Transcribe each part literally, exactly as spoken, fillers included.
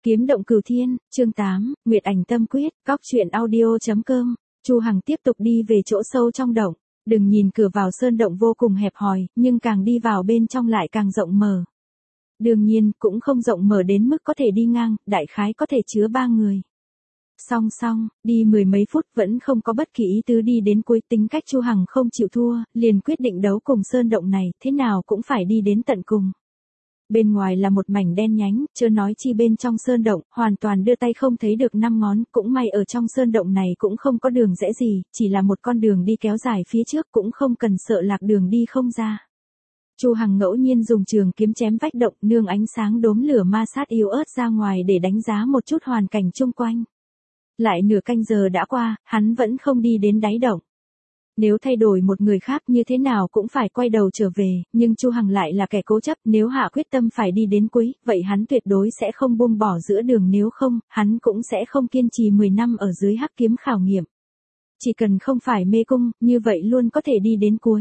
Kiếm động cửu thiên, chương tám, Nguyệt ảnh tâm quyết, cóc truyện audio.com. Chu Hằng tiếp tục đi về chỗ sâu trong động. Đừng nhìn cửa vào sơn động vô cùng hẹp hòi, nhưng càng đi vào bên trong lại càng rộng mở. Đương nhiên, cũng không rộng mở đến mức có thể đi ngang, đại khái có thể chứa ba người. Song song, đi mười mấy phút vẫn không có bất kỳ ý tứ đi đến cuối, tính cách Chu Hằng không chịu thua, liền quyết định đấu cùng sơn động này, thế nào cũng phải đi đến tận cùng. Bên ngoài là một mảnh đen nhánh, chưa nói chi bên trong sơn động, hoàn toàn đưa tay không thấy được năm ngón, cũng may ở trong sơn động này cũng không có đường rẽ gì, chỉ là một con đường đi kéo dài phía trước, cũng không cần sợ lạc đường đi không ra. Chu Hằng ngẫu nhiên dùng trường kiếm chém vách động, nương ánh sáng đốm lửa ma sát yếu ớt ra ngoài để đánh giá một chút hoàn cảnh chung quanh. Lại nửa canh giờ đã qua, hắn vẫn không đi đến đáy động. Nếu thay đổi một người khác như thế nào cũng phải quay đầu trở về, nhưng Chu Hằng lại là kẻ cố chấp, nếu hạ quyết tâm phải đi đến cuối, vậy hắn tuyệt đối sẽ không buông bỏ giữa đường, nếu không, hắn cũng sẽ không kiên trì mười năm ở dưới hắc kiếm khảo nghiệm. Chỉ cần không phải mê cung, như vậy luôn có thể đi đến cuối.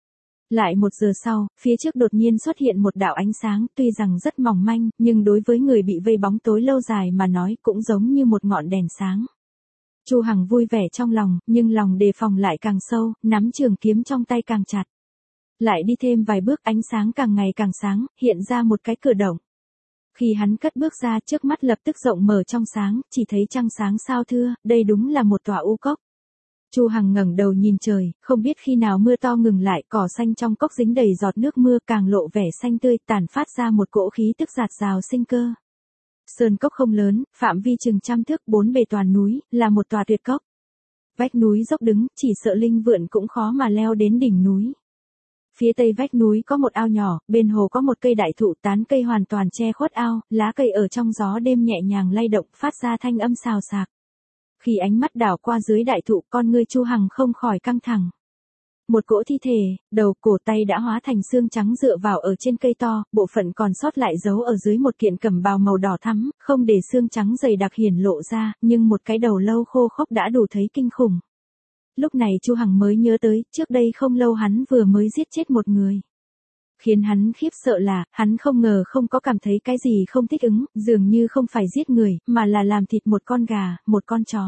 Lại một giờ sau, phía trước đột nhiên xuất hiện một đạo ánh sáng, tuy rằng rất mỏng manh, nhưng đối với người bị vây bóng tối lâu dài mà nói cũng giống như một ngọn đèn sáng. Chu Hằng vui vẻ trong lòng, nhưng lòng đề phòng lại càng sâu, nắm trường kiếm trong tay càng chặt. Lại đi thêm vài bước, ánh sáng càng ngày càng sáng, hiện ra một cái cửa động. Khi hắn cất bước ra, trước mắt lập tức rộng mở trong sáng, chỉ thấy trăng sáng sao thưa, đây đúng là một tòa u cốc. Chu Hằng ngẩng đầu nhìn trời, không biết khi nào mưa to ngừng lại, cỏ xanh trong cốc dính đầy giọt nước mưa, càng lộ vẻ xanh tươi, tản phát ra một cỗ khí tức dạt dào sinh cơ. Sơn cốc không lớn, phạm vi chừng trăm thước, bốn bề toàn núi, là một tòa tuyệt cốc. Vách núi dốc đứng, chỉ sợ linh vượn cũng khó mà leo đến đỉnh núi. Phía tây vách núi có một ao nhỏ, bên hồ có một cây đại thụ, tán cây hoàn toàn che khuất ao, lá cây ở trong gió đêm nhẹ nhàng lay động, phát ra thanh âm xào xạc. Khi ánh mắt đảo qua dưới đại thụ, con ngươi Chu Hằng không khỏi căng thẳng. Một cỗ thi thể, đầu cổ tay đã hóa thành xương trắng dựa vào ở trên cây to, bộ phận còn sót lại giấu ở dưới một kiện cẩm bào màu đỏ thắm, không để xương trắng dày đặc hiển lộ ra, nhưng một cái đầu lâu khô khốc đã đủ thấy kinh khủng. Lúc này Chu Hằng mới nhớ tới, trước đây không lâu hắn vừa mới giết chết một người. Khiến hắn khiếp sợ là, hắn không ngờ không có cảm thấy cái gì không thích ứng, dường như không phải giết người, mà là làm thịt một con gà, một con chó.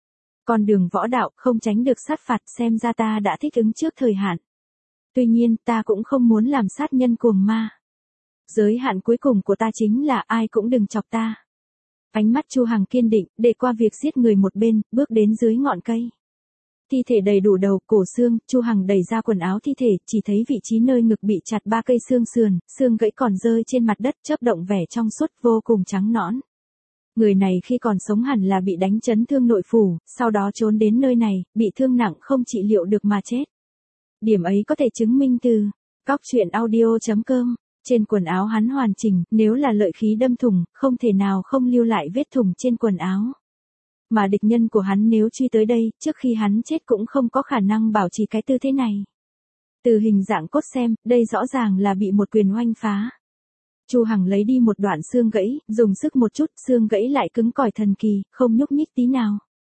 Con đường võ đạo không tránh được sát phạt, xem ra ta đã thích ứng trước thời hạn. Tuy nhiên ta cũng không muốn làm sát nhân cuồng ma. Giới hạn cuối cùng của ta chính là ai cũng đừng chọc ta. Ánh mắt Chu Hằng kiên định, để qua việc giết người một bên, bước đến dưới ngọn cây. Thi thể đầy đủ đầu, cổ xương, Chu Hằng đẩy ra quần áo thi thể, chỉ thấy vị trí nơi ngực bị chặt ba cây xương sườn, xương gãy còn rơi trên mặt đất, chớp động vẻ trong suốt, vô cùng trắng nõn. Người này khi còn sống hẳn là bị đánh chấn thương nội phủ, sau đó trốn đến nơi này, bị thương nặng không trị liệu được mà chết. Điểm ấy có thể chứng minh từ cóc truyện audio.com. Trên quần áo hắn hoàn chỉnh, nếu là lợi khí đâm thủng, không thể nào không lưu lại vết thủng trên quần áo. Mà địch nhân của hắn nếu truy tới đây, trước khi hắn chết cũng không có khả năng bảo trì cái tư thế này. Từ hình dạng cốt xem, đây rõ ràng là bị một quyền oanh phá. Chu Hằng lấy đi một đoạn xương gãy, dùng sức một chút, xương gãy lại cứng cỏi thần kỳ, không nhúc nhích tí nào.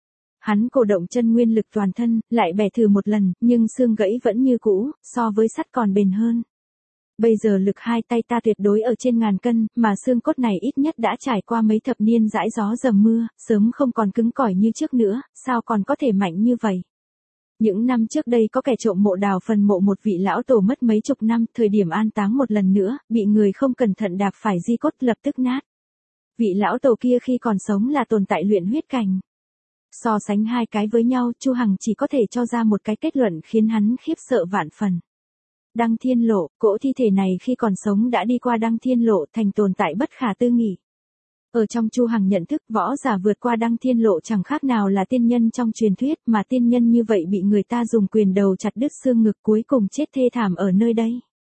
Hắn cổ động chân nguyên lực toàn thân, lại bẻ thử một lần, nhưng xương gãy vẫn như cũ, so với sắt còn bền hơn. Bây giờ lực hai tay ta tuyệt đối ở trên ngàn cân, mà xương cốt này ít nhất đã trải qua mấy thập niên dãi gió dầm mưa, sớm không còn cứng cỏi như trước nữa, sao còn có thể mạnh như vậy. Những năm trước đây có kẻ trộm mộ đào phần mộ một vị lão tổ mất mấy chục năm, thời điểm an táng một lần nữa, bị người không cẩn thận đạp phải di cốt lập tức nát. Vị lão tổ kia khi còn sống là tồn tại luyện huyết cảnh. So sánh hai cái với nhau, Chu Hằng chỉ có thể cho ra một cái kết luận khiến hắn khiếp sợ vạn phần. Đăng Thiên Lộ, cỗ thi thể này khi còn sống đã đi qua Đăng Thiên Lộ, thành tồn tại bất khả tư nghị. Ở trong Chu Hằng nhận thức, võ giả vượt qua Đăng Thiên Lộ chẳng khác nào là tiên nhân trong truyền thuyết, mà tiên nhân như vậy bị người ta dùng quyền đầu chặt đứt xương ngực, cuối cùng chết thê thảm ở nơi đây.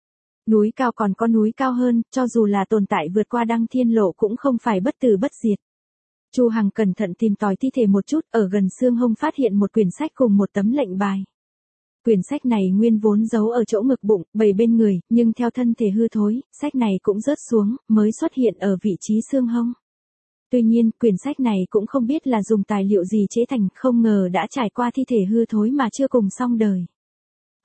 Núi cao còn có núi cao hơn, cho dù là tồn tại vượt qua Đăng Thiên Lộ cũng không phải bất tử bất diệt. Chu Hằng cẩn thận tìm tòi thi thể một chút, ở gần xương hông phát hiện một quyển sách cùng một tấm lệnh bài. Quyển sách này nguyên vốn giấu ở chỗ ngực bụng, bầy bên người, nhưng theo thân thể hư thối, sách này cũng rớt xuống, mới xuất hiện ở vị trí xương hông. Tuy nhiên, quyển sách này cũng không biết là dùng tài liệu gì chế thành, không ngờ đã trải qua thi thể hư thối mà chưa cùng xong đời.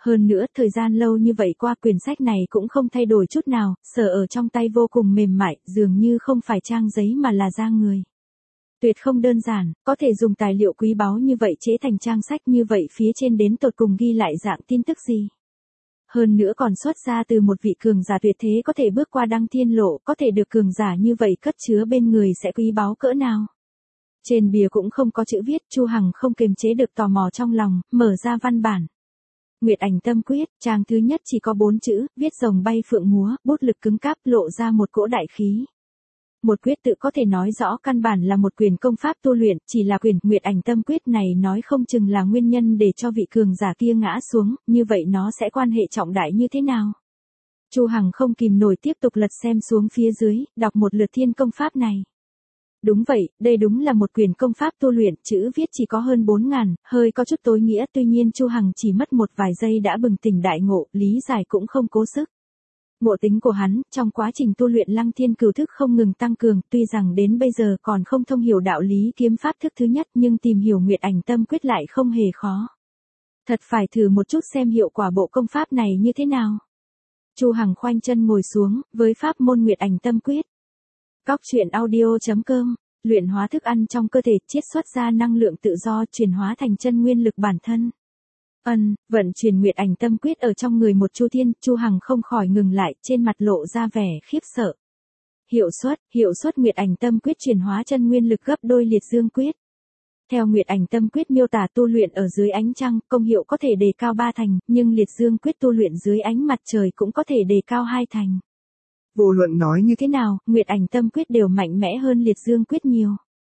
Hơn nữa, thời gian lâu như vậy qua quyển sách này cũng không thay đổi chút nào, sờ ở trong tay vô cùng mềm mại, dường như không phải trang giấy mà là da người. Tuyệt không đơn giản, có thể dùng tài liệu quý báu như vậy chế thành trang sách như vậy phía trên đến tột cùng ghi lại dạng tin tức gì. Hơn nữa còn xuất ra từ một vị cường giả tuyệt thế có thể bước qua đăng thiên lộ, có thể được cường giả như vậy cất chứa bên người sẽ quý báu cỡ nào. Trên bìa cũng không có chữ viết, Chu Hằng không kiềm chế được tò mò trong lòng, mở ra văn bản. Nguyệt Ảnh Tâm Quyết, trang thứ nhất chỉ có bốn chữ, viết rồng bay phượng múa, bút lực cứng cáp lộ ra một cỗ đại khí. Một quyết tự có thể nói rõ căn bản là một quyền công pháp tu luyện, chỉ là quyền Nguyệt Ảnh Tâm Quyết này nói không chừng là nguyên nhân để cho vị cường giả kia ngã xuống, như vậy nó sẽ quan hệ trọng đại như thế nào? Chu Hằng không kìm nổi tiếp tục lật xem xuống phía dưới, đọc một lượt thiên công pháp này. Đúng vậy, đây đúng là một quyền công pháp tu luyện, chữ viết chỉ có hơn bốn ngàn, hơi có chút tối nghĩa, tuy nhiên Chu Hằng chỉ mất một vài giây đã bừng tỉnh đại ngộ, lý giải cũng không cố sức. Ngộ tính của hắn, trong quá trình tu luyện Lăng Thiên Cửu Thức không ngừng tăng cường, tuy rằng đến bây giờ còn không thông hiểu đạo lý kiếm pháp thức thứ nhất, nhưng tìm hiểu Nguyệt Ảnh Tâm Quyết lại không hề khó. Thật phải thử một chút xem hiệu quả bộ công pháp này như thế nào. Chu Hằng khoanh chân ngồi xuống, với pháp môn Nguyệt Ảnh Tâm Quyết. Cóc truyện audio chấm com, luyện hóa thức ăn trong cơ thể, chiết xuất ra năng lượng tự do, chuyển hóa thành chân nguyên lực bản thân. Ân, vận chuyển Nguyệt Ảnh Tâm Quyết ở trong người một Chu Thiên, Chu Hằng không khỏi ngừng lại, trên mặt lộ ra vẻ khiếp sợ. Hiệu suất, hiệu suất Nguyệt Ảnh Tâm Quyết chuyển hóa chân nguyên lực gấp đôi Liệt Dương Quyết. Theo Nguyệt Ảnh Tâm Quyết miêu tả tu luyện ở dưới ánh trăng, công hiệu có thể đề cao ba thành, nhưng Liệt Dương Quyết tu luyện dưới ánh mặt trời cũng có thể đề cao hai thành. Vô luận nói như thế nào, Nguyệt Ảnh Tâm Quyết đều mạnh mẽ hơn Liệt Dương Quyết nhiều.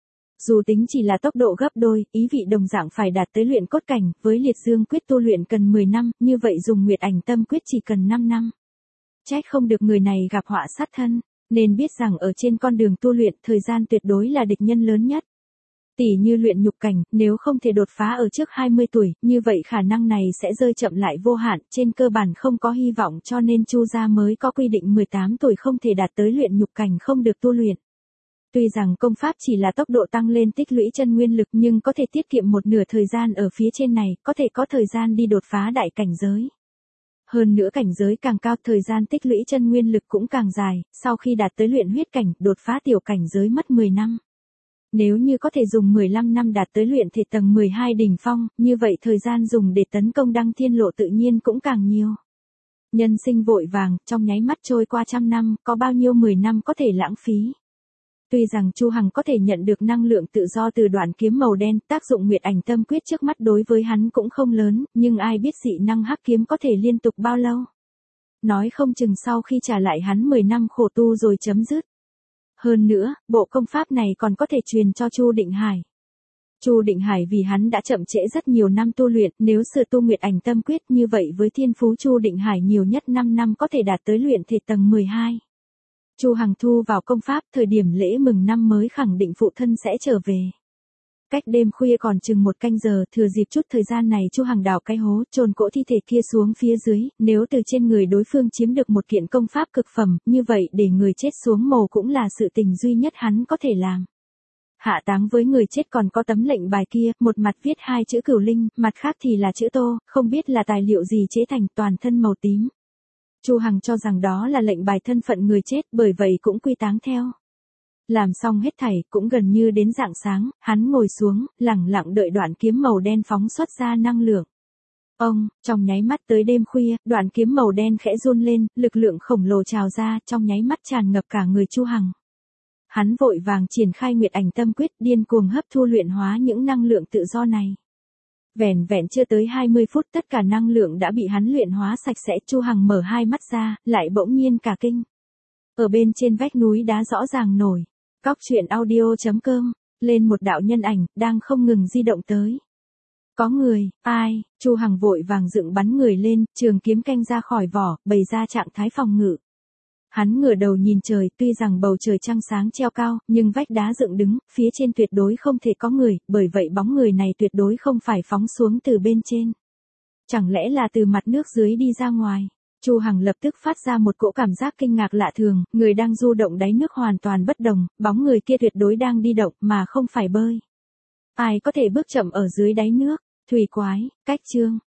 Dù tính chỉ là tốc độ gấp đôi, ý vị đồng dạng phải đạt tới luyện cốt cảnh, với Liệt Dương Quyết tu luyện cần mười năm, như vậy dùng Nguyệt Ảnh Tâm Quyết chỉ cần năm năm. Trách không được người này gặp họa sát thân, nên biết rằng ở trên con đường tu luyện, thời gian tuyệt đối là địch nhân lớn nhất. Tỷ như luyện nhục cảnh, nếu không thể đột phá ở trước hai mươi tuổi, như vậy khả năng này sẽ rơi chậm lại vô hạn, trên cơ bản không có hy vọng, cho nên Chu gia mới có quy định mười tám tuổi không thể đạt tới luyện nhục cảnh không được tu luyện. Tuy rằng công pháp chỉ là tốc độ tăng lên tích lũy chân nguyên lực nhưng có thể tiết kiệm một nửa thời gian ở phía trên này, có thể có thời gian đi đột phá đại cảnh giới. Hơn nữa cảnh giới càng cao, thời gian tích lũy chân nguyên lực cũng càng dài, sau khi đạt tới luyện huyết cảnh, đột phá tiểu cảnh giới mất mười năm. Nếu như có thể dùng mười lăm năm đạt tới luyện thể tầng mười hai đỉnh phong, như vậy thời gian dùng để tấn công đăng thiên lộ tự nhiên cũng càng nhiều. Nhân sinh vội vàng, trong nháy mắt trôi qua trăm năm, có bao nhiêu mười năm có thể lãng phí. Tuy rằng Chu Hằng có thể nhận được năng lượng tự do từ đoạn kiếm màu đen, tác dụng Nguyệt Ảnh Tâm Quyết trước mắt đối với hắn cũng không lớn, nhưng ai biết dị năng hắc kiếm có thể liên tục bao lâu. Nói không chừng sau khi trả lại hắn mười năm khổ tu rồi chấm dứt. Hơn nữa, bộ công pháp này còn có thể truyền cho Chu Định Hải. Chu Định Hải vì hắn đã chậm trễ rất nhiều năm tu luyện, nếu sửa tu Nguyệt Ảnh Tâm Quyết như vậy với thiên phú Chu Định Hải nhiều nhất năm năm có thể đạt tới luyện thể tầng mười hai. Chu Hằng thu vào công pháp, thời điểm lễ mừng năm mới khẳng định phụ thân sẽ trở về. Cách đêm khuya còn chừng một canh giờ, thừa dịp chút thời gian này Chu Hằng đào cái hố, chôn cỗ thi thể kia xuống phía dưới, nếu từ trên người đối phương chiếm được một kiện công pháp cực phẩm, như vậy để người chết xuống mồ cũng là sự tình duy nhất hắn có thể làm. Hạ táng với người chết còn có tấm lệnh bài kia, một mặt viết hai chữ Cửu Linh, mặt khác thì là chữ Tô, không biết là tài liệu gì chế thành, toàn thân màu tím. Chu Hằng cho rằng đó là lệnh bài thân phận người chết, bởi vậy cũng quy táng theo. Làm xong hết thảy, cũng gần như đến rạng sáng, hắn ngồi xuống, lẳng lặng đợi đoạn kiếm màu đen phóng xuất ra năng lượng. Ông, trong nháy mắt tới đêm khuya, đoạn kiếm màu đen khẽ run lên, lực lượng khổng lồ trào ra, trong nháy mắt tràn ngập cả người Chu Hằng. Hắn vội vàng triển khai Nguyệt Ảnh Tâm Quyết, điên cuồng hấp thu luyện hóa những năng lượng tự do này. Vẻn vẹn chưa tới hai mươi phút tất cả năng lượng đã bị hắn luyện hóa sạch sẽ. Chu Hằng mở hai mắt ra, lại bỗng nhiên cả kinh. Ở bên trên vách núi đá rõ ràng nổi. Cóc truyện audio chấm com, lên một đạo nhân ảnh, đang không ngừng di động tới. Có người, ai? Chu Hằng vội vàng dựng bắn người lên, trường kiếm canh ra khỏi vỏ, bày ra trạng thái phòng ngự. Hắn ngửa đầu nhìn trời, tuy rằng bầu trời trăng sáng treo cao, nhưng vách đá dựng đứng, phía trên tuyệt đối không thể có người, bởi vậy bóng người này tuyệt đối không phải phóng xuống từ bên trên. Chẳng lẽ là từ mặt nước dưới đi ra ngoài? Chu Hằng lập tức phát ra một cỗ cảm giác kinh ngạc lạ thường, người đang du động đáy nước hoàn toàn bất đồng, bóng người kia tuyệt đối đang đi động mà không phải bơi. Ai có thể bước chậm ở dưới đáy nước? Thủy quái, cách chương.